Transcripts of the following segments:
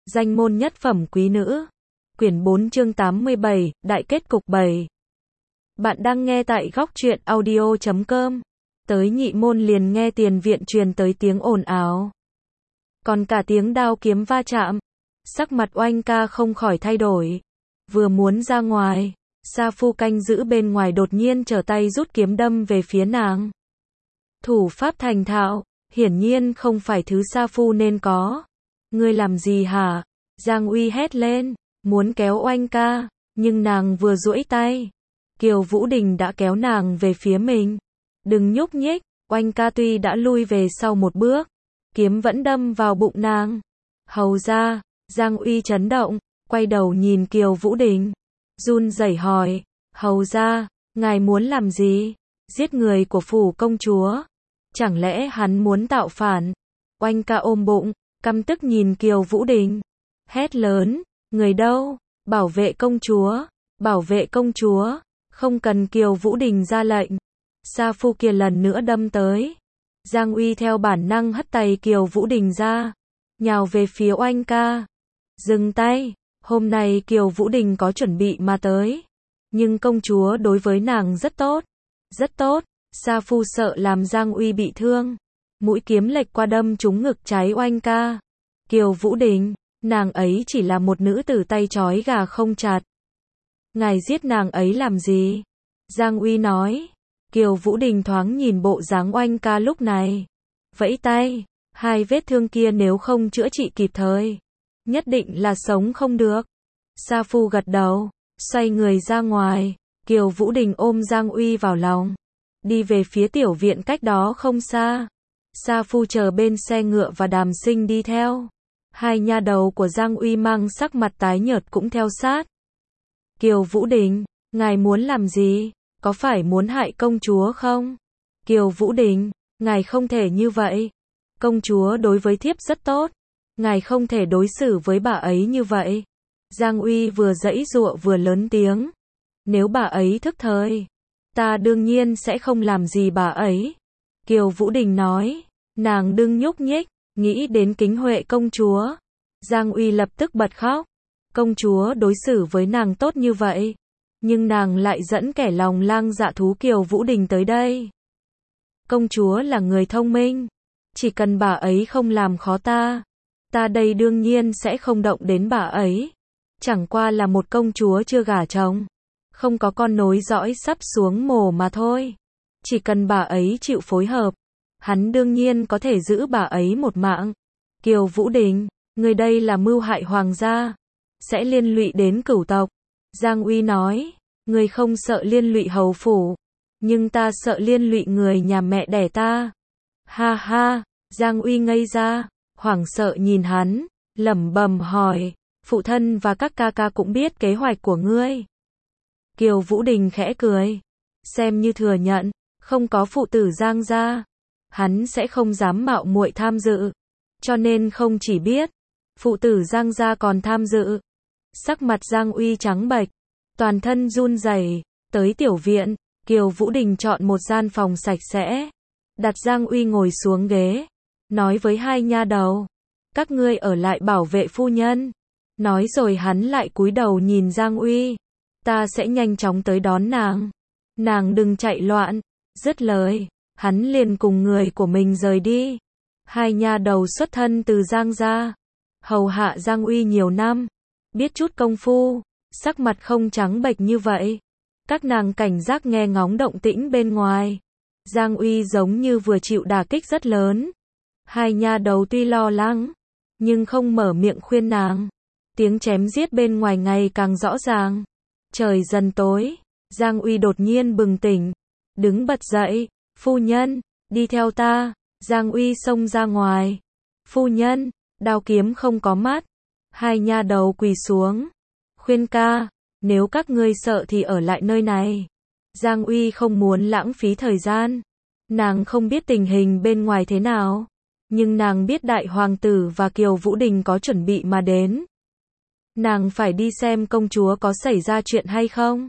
Danh môn nhất phẩm quý nữ. Quyển 4 chương 87, Đại kết cục 7. Bạn đang nghe tại góc truyện audio.com. Tới nhị môn liền nghe tiền viện truyền tới tiếng ồn ào. Còn cả tiếng đao kiếm va chạm. Sắc mặt Oanh ca không khỏi thay đổi. Vừa muốn ra ngoài, Sa Phu canh giữ bên ngoài đột nhiên trở tay rút kiếm đâm về phía nàng. Thủ pháp thành thạo, hiển nhiên không phải thứ Sa Phu nên có. Ngươi làm gì hả? Giang Uy hét lên, muốn kéo Oanh ca, nhưng nàng vừa duỗi tay. Kiều Vũ Đình đã kéo nàng về phía mình. Đừng nhúc nhích. Oanh ca tuy đã lui về sau một bước, kiếm vẫn đâm vào bụng nàng. Hầu ra. Giang Uy chấn động, quay đầu nhìn Kiều Vũ Đình, run rẩy hỏi, hầu ra, ngài muốn làm gì? Giết người của phủ công chúa? Chẳng lẽ hắn muốn tạo phản? Oanh ca ôm bụng, căm tức nhìn Kiều Vũ Đình, hét lớn, người đâu? Bảo vệ công chúa, bảo vệ công chúa. Không cần Kiều Vũ Đình ra lệnh, Sa Phu kia lần nữa đâm tới. Giang Uy theo bản năng hất tay Kiều Vũ Đình ra, nhào về phía Oanh ca. Dừng tay, hôm nay Kiều Vũ Đình có chuẩn bị mà tới, nhưng công chúa đối với nàng rất tốt, rất tốt. Sa Phu sợ làm Giang Uy bị thương, mũi kiếm lệch qua đâm trúng ngực trái Oanh ca. Kiều Vũ Đình, nàng ấy chỉ là một nữ tử tay trói gà không chặt. Ngài giết nàng ấy làm gì? Giang Uy nói. Kiều Vũ Đình thoáng nhìn bộ dáng Oanh ca lúc này, vẫy tay, hai vết thương kia nếu không chữa trị kịp thời, nhất định là sống không được. Sa Phu gật đầu, xoay người ra ngoài. Kiều Vũ Đình ôm Giang Uy vào lòng, đi về phía tiểu viện cách đó không xa. Sa Phu chờ bên xe ngựa và Đàm Sinh đi theo. Hai nha đầu của Giang Uy mang sắc mặt tái nhợt cũng theo sát. Kiều Vũ Đình, ngài muốn làm gì? Có phải muốn hại công chúa không? Kiều Vũ Đình, ngài không thể như vậy. Công chúa đối với thiếp rất tốt, ngài không thể đối xử với bà ấy như vậy. Giang Uy vừa giãy giụa vừa lớn tiếng. Nếu bà ấy thức thời, ta đương nhiên sẽ không làm gì bà ấy. Kiều Vũ Đình nói, nàng đừng nhúc nhích, nghĩ đến Kính Huệ công chúa. Giang Uy lập tức bật khóc. Công chúa đối xử với nàng tốt như vậy, nhưng nàng lại dẫn kẻ lòng lang dạ thú Kiều Vũ Đình tới đây. Công chúa là người thông minh, chỉ cần bà ấy không làm khó ta, ta đây đương nhiên sẽ không động đến bà ấy. Chẳng qua là một công chúa chưa gả chồng, không có con nối dõi sắp xuống mồ mà thôi. Chỉ cần bà ấy chịu phối hợp, hắn đương nhiên có thể giữ bà ấy một mạng. Kiều Vũ Đình, người đây là mưu hại hoàng gia, sẽ liên lụy đến cửu tộc. Giang Uy nói, người không sợ liên lụy hầu phủ, nhưng ta sợ liên lụy người nhà mẹ đẻ ta. Ha ha. Giang Uy ngây ra, hoảng sợ nhìn hắn, lẩm bẩm hỏi, phụ thân và các ca ca cũng biết kế hoạch của ngươi. Kiều Vũ Đình khẽ cười, xem như thừa nhận, không có phụ tử Giang gia, hắn sẽ không dám mạo muội tham dự, cho nên không chỉ biết, phụ tử Giang gia còn tham dự. Sắc mặt Giang Uy trắng bệch, toàn thân run rẩy. Tới tiểu viện, Kiều Vũ Đình chọn một gian phòng sạch sẽ, đặt Giang Uy ngồi xuống ghế, nói với hai nha đầu, các ngươi ở lại bảo vệ phu nhân. Nói rồi hắn lại cúi đầu nhìn Giang Uy, ta sẽ nhanh chóng tới đón nàng, nàng đừng chạy loạn. Dứt lời, hắn liền cùng người của mình rời đi. Hai nha đầu xuất thân từ Giang gia, hầu hạ Giang Uy nhiều năm, biết chút công phu, sắc mặt không trắng bệch như vậy. Các nàng cảnh giác nghe ngóng động tĩnh bên ngoài. Giang Uy giống như vừa chịu đả kích rất lớn. Hai nha đầu tuy lo lắng, nhưng không mở miệng khuyên nàng. Tiếng chém giết bên ngoài ngày càng rõ ràng. Trời dần tối, Giang Uy đột nhiên bừng tỉnh, đứng bật dậy, phu nhân, đi theo ta. Giang Uy xông ra ngoài. Phu nhân, đao kiếm không có mắt. Hai nha đầu quỳ xuống, khuyên ca, nếu các ngươi sợ thì ở lại nơi này. Giang Uy không muốn lãng phí thời gian. Nàng không biết tình hình bên ngoài thế nào, nhưng nàng biết đại hoàng tử và Kiều Vũ Đình có chuẩn bị mà đến. Nàng phải đi xem công chúa có xảy ra chuyện hay không.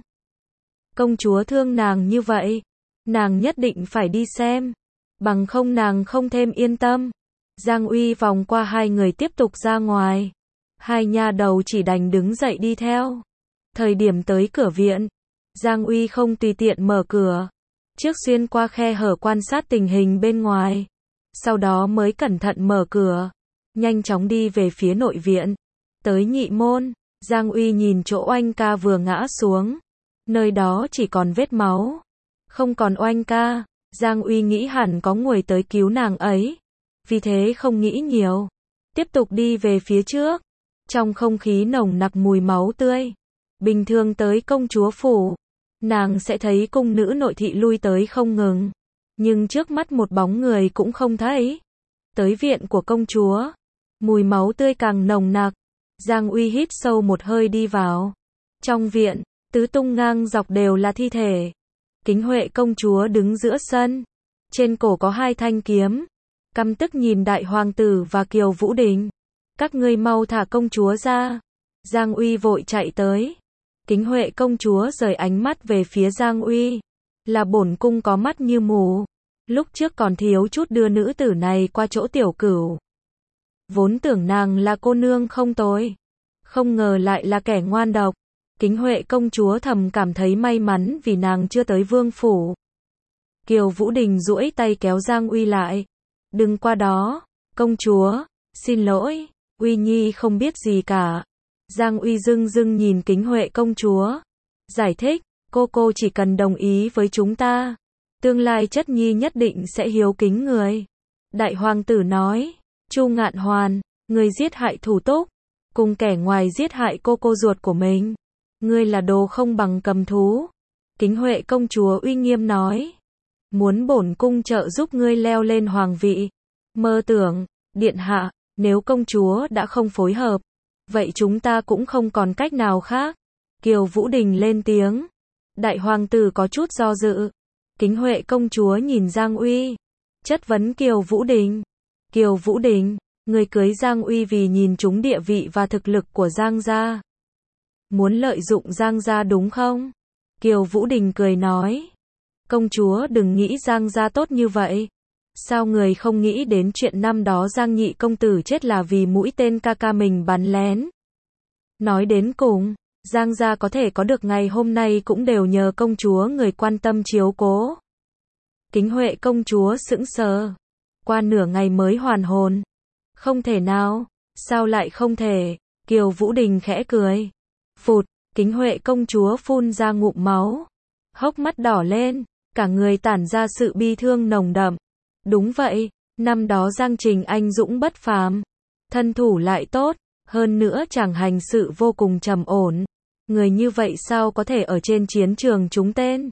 Công chúa thương nàng như vậy, nàng nhất định phải đi xem, bằng không nàng không thêm yên tâm. Giang Uy vòng qua hai người tiếp tục ra ngoài. Hai nha đầu chỉ đành đứng dậy đi theo. Thời điểm tới cửa viện, Giang Uy không tùy tiện mở cửa, trước xuyên qua khe hở quan sát tình hình bên ngoài, sau đó mới cẩn thận mở cửa, nhanh chóng đi về phía nội viện. Tới nhị môn, Giang Uy nhìn chỗ Oanh ca vừa ngã xuống, nơi đó chỉ còn vết máu, không còn Oanh ca. Giang Uy nghĩ hẳn có người tới cứu nàng ấy, vì thế không nghĩ nhiều, tiếp tục đi về phía trước. Trong không khí nồng nặc mùi máu tươi. Bình thường tới công chúa phủ, nàng sẽ thấy cung nữ nội thị lui tới không ngừng, nhưng trước mắt một bóng người cũng không thấy. Tới viện của công chúa, mùi máu tươi càng nồng nặc. Giang Uy hít sâu một hơi đi vào. Trong viện, tứ tung ngang dọc đều là thi thể. Kính Huệ công chúa đứng giữa sân, trên cổ có hai thanh kiếm, căm tức nhìn đại hoàng tử và Kiều Vũ Đình. Các ngươi mau thả công chúa ra. Giang Uy vội chạy tới. Kính Huệ công chúa rời ánh mắt về phía Giang Uy. Là bổn cung có mắt như mù. Lúc trước còn thiếu chút đưa nữ tử này qua chỗ tiểu cửu. Vốn tưởng nàng là cô nương không tồi, không ngờ lại là kẻ ngoan độc. Kính Huệ công chúa thầm cảm thấy may mắn vì nàng chưa tới vương phủ. Kiều Vũ Đình duỗi tay kéo Giang Uy lại. Đừng qua đó, công chúa, xin lỗi, Uy Nhi không biết gì cả. Giang Uy dưng dưng nhìn Kính Huệ công chúa, giải thích, cô chỉ cần đồng ý với chúng ta, tương lai chất nhi nhất định sẽ hiếu kính người. Đại hoàng tử nói, Chu Ngạn Hoàn, người giết hại thủ túc, cùng kẻ ngoài giết hại cô ruột của mình, ngươi là đồ không bằng cầm thú. Kính Huệ công chúa uy nghiêm nói, muốn bổn cung trợ giúp ngươi leo lên hoàng vị. Mơ tưởng, điện hạ, nếu công chúa đã không phối hợp, vậy chúng ta cũng không còn cách nào khác. Kiều Vũ Đình lên tiếng. Đại hoàng tử có chút do dự. Kính Huệ công chúa nhìn Giang Uy, chất vấn Kiều Vũ Đình. Kiều Vũ Đình, người cưới Giang Uy vì nhìn trúng địa vị và thực lực của Giang gia. Muốn lợi dụng Giang gia đúng không? Kiều Vũ Đình cười nói. Công chúa đừng nghĩ Giang gia tốt như vậy. Sao người không nghĩ đến chuyện năm đó Giang nhị công tử chết là vì mũi tên ca ca mình bắn lén? Nói đến cùng, Giang gia có thể có được ngày hôm nay cũng đều nhờ công chúa người quan tâm chiếu cố. Kính Huệ công chúa sững sờ, qua nửa ngày mới hoàn hồn. Không thể nào, sao lại không thể? Kiều Vũ Đình khẽ cười. Phụt, Kính Huệ công chúa phun ra ngụm máu, hốc mắt đỏ lên, cả người tản ra sự bi thương nồng đậm. Đúng vậy, năm đó Giang Trình anh dũng bất phàm, thân thủ lại tốt, hơn nữa chàng hành sự vô cùng trầm ổn. Người như vậy sao có thể ở trên chiến trường trúng tên?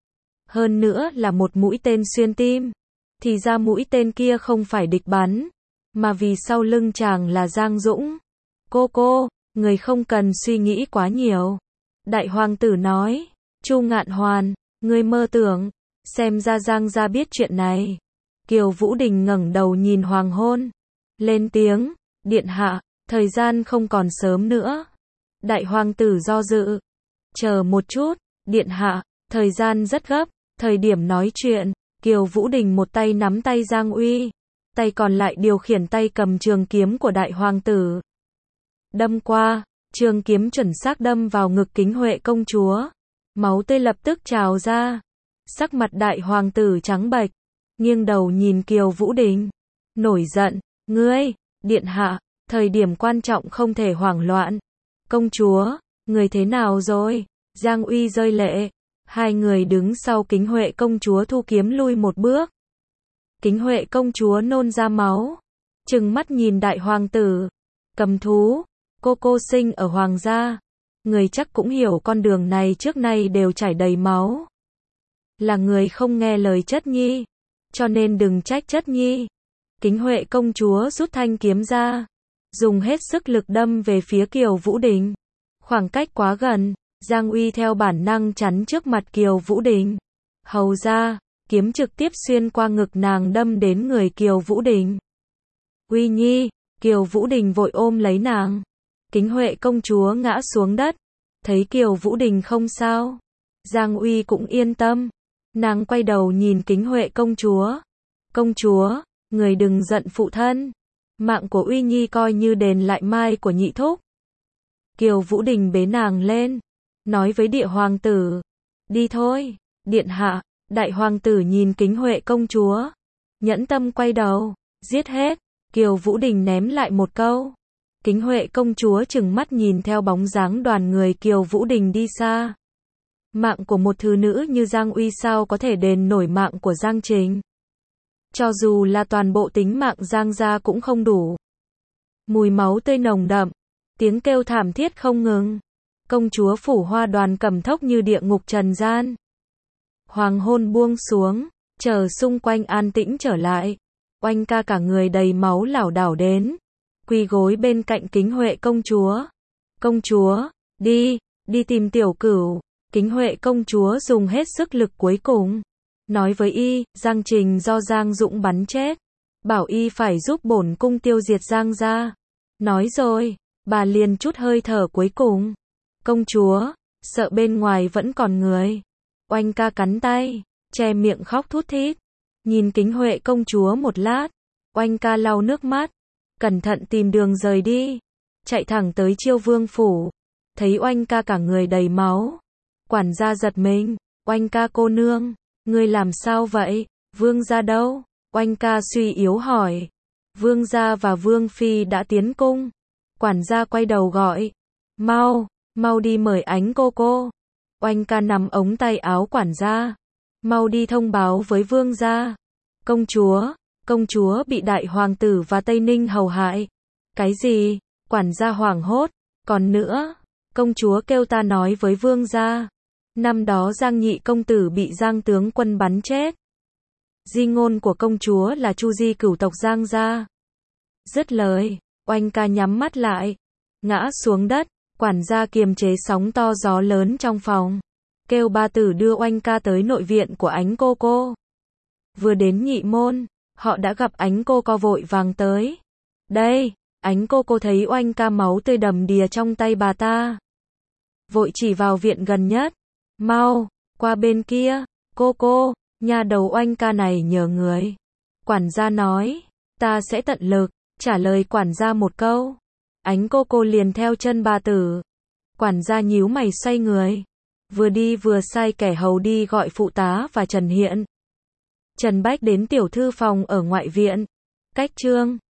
Hơn nữa là một mũi tên xuyên tim. Thì ra mũi tên kia không phải địch bắn, mà vì sau lưng chàng là Giang Dũng. Cô, người không cần suy nghĩ quá nhiều. Đại hoàng tử nói, Chu Ngạn Hoàn, người mơ tưởng, xem ra Giang gia biết chuyện này. Kiều Vũ Đình ngẩng đầu nhìn hoàng hôn, lên tiếng, điện hạ, thời gian không còn sớm nữa. Đại hoàng tử do dự, chờ một chút, điện hạ, thời gian rất gấp. Thời điểm nói chuyện, Kiều Vũ Đình một tay nắm tay Giang Uy, tay còn lại điều khiển tay cầm trường kiếm của đại hoàng tử. Đâm qua, trường kiếm chuẩn xác đâm vào ngực Kính Huệ công chúa. Máu tươi lập tức trào ra. Sắc mặt đại hoàng tử trắng bệch, nghiêng đầu nhìn Kiều Vũ Đình, nổi giận, ngươi, điện hạ, thời điểm quan trọng không thể hoảng loạn. Công chúa, người thế nào rồi? Giang Uy rơi lệ. Hai người đứng sau Kính Huệ công chúa thu kiếm lui một bước. Kính Huệ công chúa nôn ra máu, trừng mắt nhìn đại hoàng tử. Cầm thú, cô sinh ở hoàng gia, người chắc cũng hiểu con đường này trước nay đều chảy đầy máu. Là người không nghe lời chất nhi, cho nên đừng trách chất nhi. Kính Huệ công chúa rút thanh kiếm ra, dùng hết sức lực đâm về phía Kiều Vũ Đình. Khoảng cách quá gần, Giang Uy theo bản năng chắn trước mặt Kiều Vũ Đình. Hầu ra, kiếm trực tiếp xuyên qua ngực nàng đâm đến người Kiều Vũ Đình. Uy Nhi, Kiều Vũ Đình vội ôm lấy nàng. Kính Huệ công chúa ngã xuống đất, thấy Kiều Vũ Đình không sao, Giang Uy cũng yên tâm. Nàng quay đầu nhìn Kính Huệ công chúa. Công chúa, người đừng giận phụ thân. Mạng của Uy Nhi coi như đền lại mai của nhị thúc. Kiều Vũ Đình bế nàng lên, nói với Địa hoàng tử, đi thôi, điện hạ. Đại hoàng tử nhìn Kính Huệ công chúa, nhẫn tâm quay đầu, giết hết. Kiều Vũ Đình ném lại một câu. Kính Huệ công chúa trừng mắt nhìn theo bóng dáng đoàn người Kiều Vũ Đình đi xa. Mạng của một thứ nữ như Giang Uy sao có thể đền nổi mạng của Giang Trình. Cho dù là toàn bộ tính mạng Giang gia cũng không đủ. Mùi máu tươi nồng đậm, tiếng kêu thảm thiết không ngừng. Công chúa Phủ Hoa Đoàn cầm thốc như địa ngục trần gian. Hoàng hôn buông xuống, chờ xung quanh an tĩnh trở lại. Oanh ca cả người đầy máu lảo đảo đến, quỳ gối bên cạnh Kính Huệ công chúa. Công chúa, đi tìm Tiểu Cửu. Kính Huệ công chúa dùng hết sức lực cuối cùng, nói với y, Giang Trình do Giang Dũng bắn chết, bảo y phải giúp bổn cung tiêu diệt Giang gia. Nói rồi, bà liền chút hơi thở cuối cùng. Công chúa, sợ bên ngoài vẫn còn người. Oanh ca cắn tay, che miệng khóc thút thít. Nhìn Kính Huệ công chúa một lát, Oanh ca lau nước mắt, cẩn thận tìm đường rời đi, chạy thẳng tới Chiêu Vương phủ. Thấy Oanh ca cả người đầy máu, quản gia giật mình. Oanh ca cô nương, ngươi làm sao vậy? Vương gia đâu? Oanh ca suy yếu hỏi. Vương gia và Vương phi đã tiến cung. Quản gia quay đầu gọi, mau đi mời Ánh cô. Oanh ca nắm ống tay áo quản gia, mau đi thông báo với vương gia. Công chúa bị đại hoàng tử và Tây Ninh hầu hại. Cái gì? Quản gia hoảng hốt. Còn nữa, công chúa kêu ta nói với vương gia. Năm đó Giang nhị công tử bị Giang tướng quân bắn chết. Di ngôn của công chúa là chu di cửu tộc Giang gia. Dứt lời, Oanh ca nhắm mắt lại, ngã xuống đất. Quản gia kiềm chế sóng to gió lớn trong phòng, kêu ba tử đưa Oanh ca tới nội viện của Ánh cô. Vừa đến nhị môn, họ đã gặp Ánh cô vội vàng tới. Đây, Ánh cô thấy Oanh ca máu tươi đầm đìa trong tay bà ta, vội chỉ vào viện gần nhất. Mau, qua bên kia, cô, nhà đầu Oanh ca này nhờ người. Quản gia nói, ta sẽ tận lực, trả lời quản gia một câu. Ánh cô liền theo chân bà tử. Quản gia nhíu mày xoay người, vừa đi vừa sai kẻ hầu đi gọi phụ tá và Trần Hiện. Trần Bách đến tiểu thư phòng ở ngoại viện. Cách chương